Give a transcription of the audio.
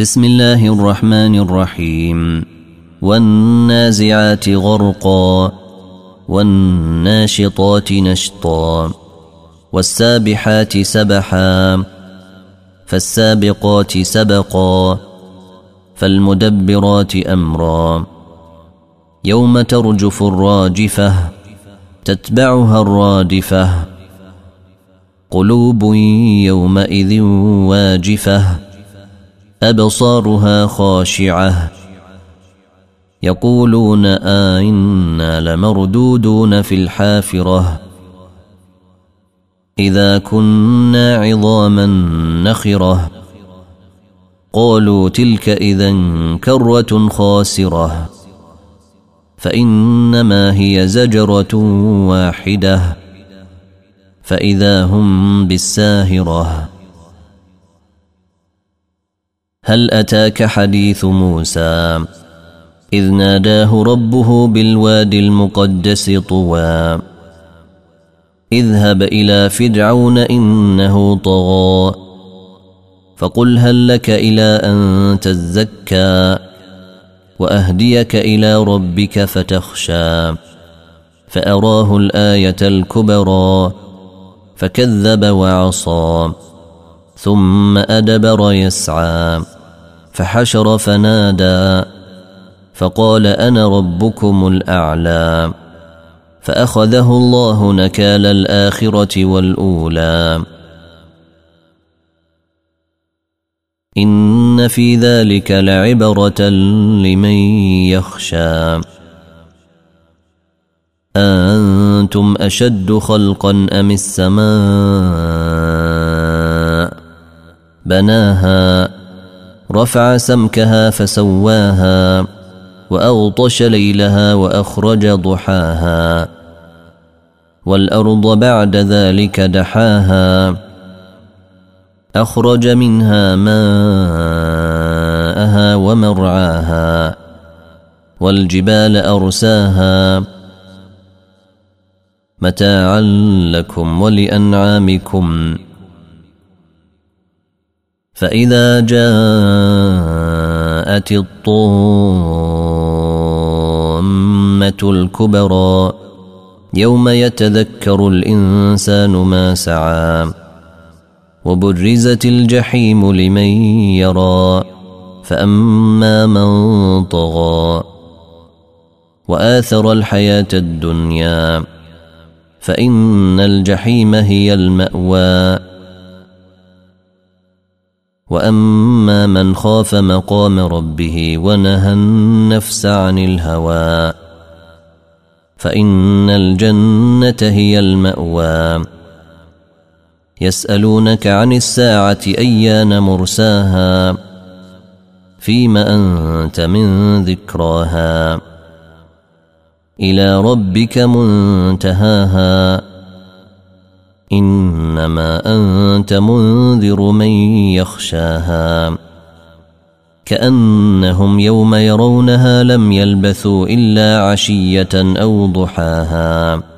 بسم الله الرحمن الرحيم. والنازعات غرقا والناشطات نشطا والسابحات سبحا فالسابقات سبقا فالمدبرات أمرا يوم ترجف الراجفة تتبعها الرادفة قلوب يومئذ واجفة أبصارها خاشعة يقولون أئنا لمردودون في الحافرة إذا كنا عظاما نخرة قالوا تلك إذا كرة خاسرة فإنما هي زجرة واحدة فإذا هم بالساهرة. هل أتاك حديث موسى إذ ناداه ربه بالوادي المقدس طوى اذهب إلى فرعون إنه طغى فقل هل لك إلى أن تزكى وأهديك إلى ربك فتخشى فأراه الآية الكبرى فكذب وعصى ثم أدبر يسعى فحشر فنادى فقال أنا ربكم الأعلى فأخذه الله نكال الآخرة والأولى إن في ذلك لعبرة لمن يخشى. أنتم أشد خلقا أم السماء بناها رفع سمكها فسواها وأغطش ليلها وأخرج ضحاها والأرض بعد ذلك دحاها أخرج منها ماءها ومرعاها والجبال أرساها متاعا لكم ولأنعامكم فإذا جاءت الطامة الكبرى يوم يتذكر الإنسان ما سعى وبرزت الجحيم لمن يرى فأما من طغى وآثر الحياة الدنيا فإن الجحيم هي المأوى وأما من خاف مقام ربه ونهى النفس عن الهوى فإن الجنة هي المأوى. يسألونك عن الساعة أيان مرساها فيم أنت من ذكراها إلى ربك منتهاها إنما أنت منذر من يخشاها كأنهم يوم يرونها لم يلبثوا إلا عشية أو ضحاها.